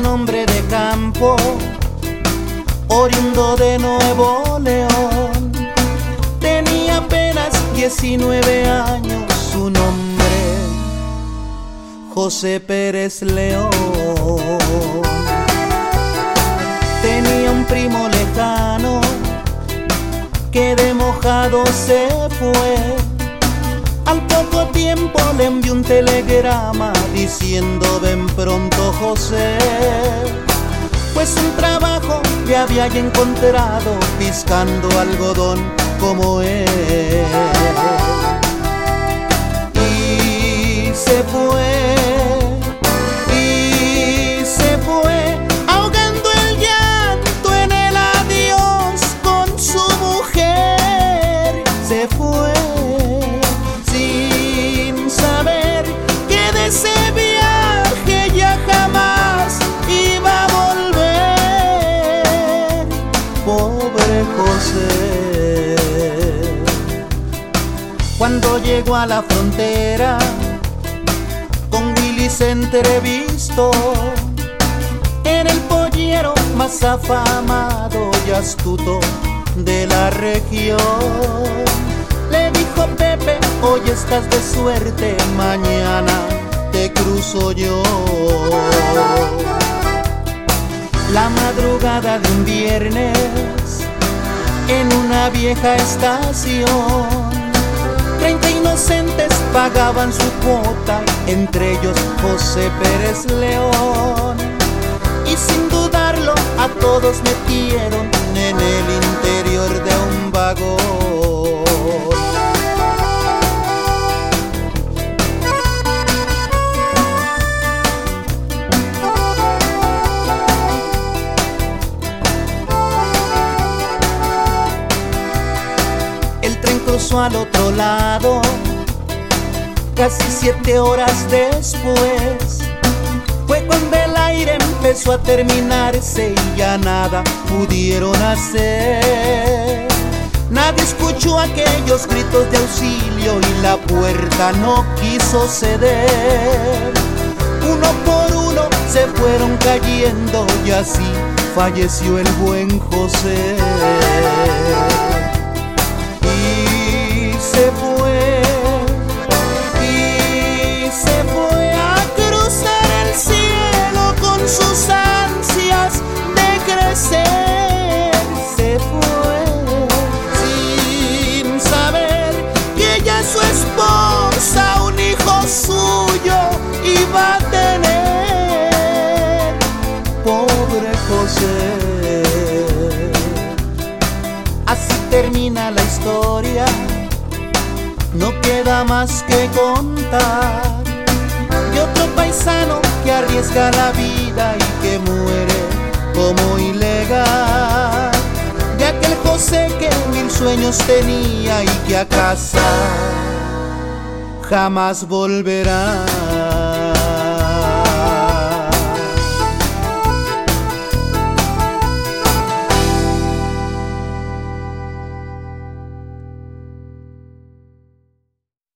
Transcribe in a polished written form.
un hombre de campo, oriundo de Nuevo León. Tenía apenas 19 años, su nombre José Pérez León. Tenía un primo lejano que de mojado se fue. Al poco tiempo le envió un telegrama diciendo: ven pronto, José, pues un trabajo le había ya encontrado piscando algodón como él. Y se fue, ahogando el llanto en el adiós con su mujer. Se fue sin saber que de ese viaje ya jamás iba a volver. Pobre José. Cuando llegó a la frontera, con Willy se entrevistó. Era el pollero más afamado y astuto de la región. Le dijo: Pepe, hoy estás de suerte, mañana te cruzo yo. La madrugada de un viernes, en una vieja estación, 30 inocentes pagaban su cuota, entre ellos José Pérez León. Y sin dudarlo a todos metieron en el interior de un vagón. El tren cruzó al otro lado, casi 7 horas después. Fue cuando el aire empezó a terminarse y ya nada pudieron hacer. Nadie escuchó aquellos gritos de auxilio y la puerta no quiso ceder. Uno por uno se fueron cayendo y así falleció el buen José. Y se fue a cruzar el cielo con sus ansias de crecer. Se fue sin saber que ya su esposa un hijo suyo iba a tener. Pobre José. Así termina la historia, no queda más que contar de otro paisano que arriesga la vida y que muere como ilegal. De aquel José que 1000 sueños tenía y que a casa jamás volverá.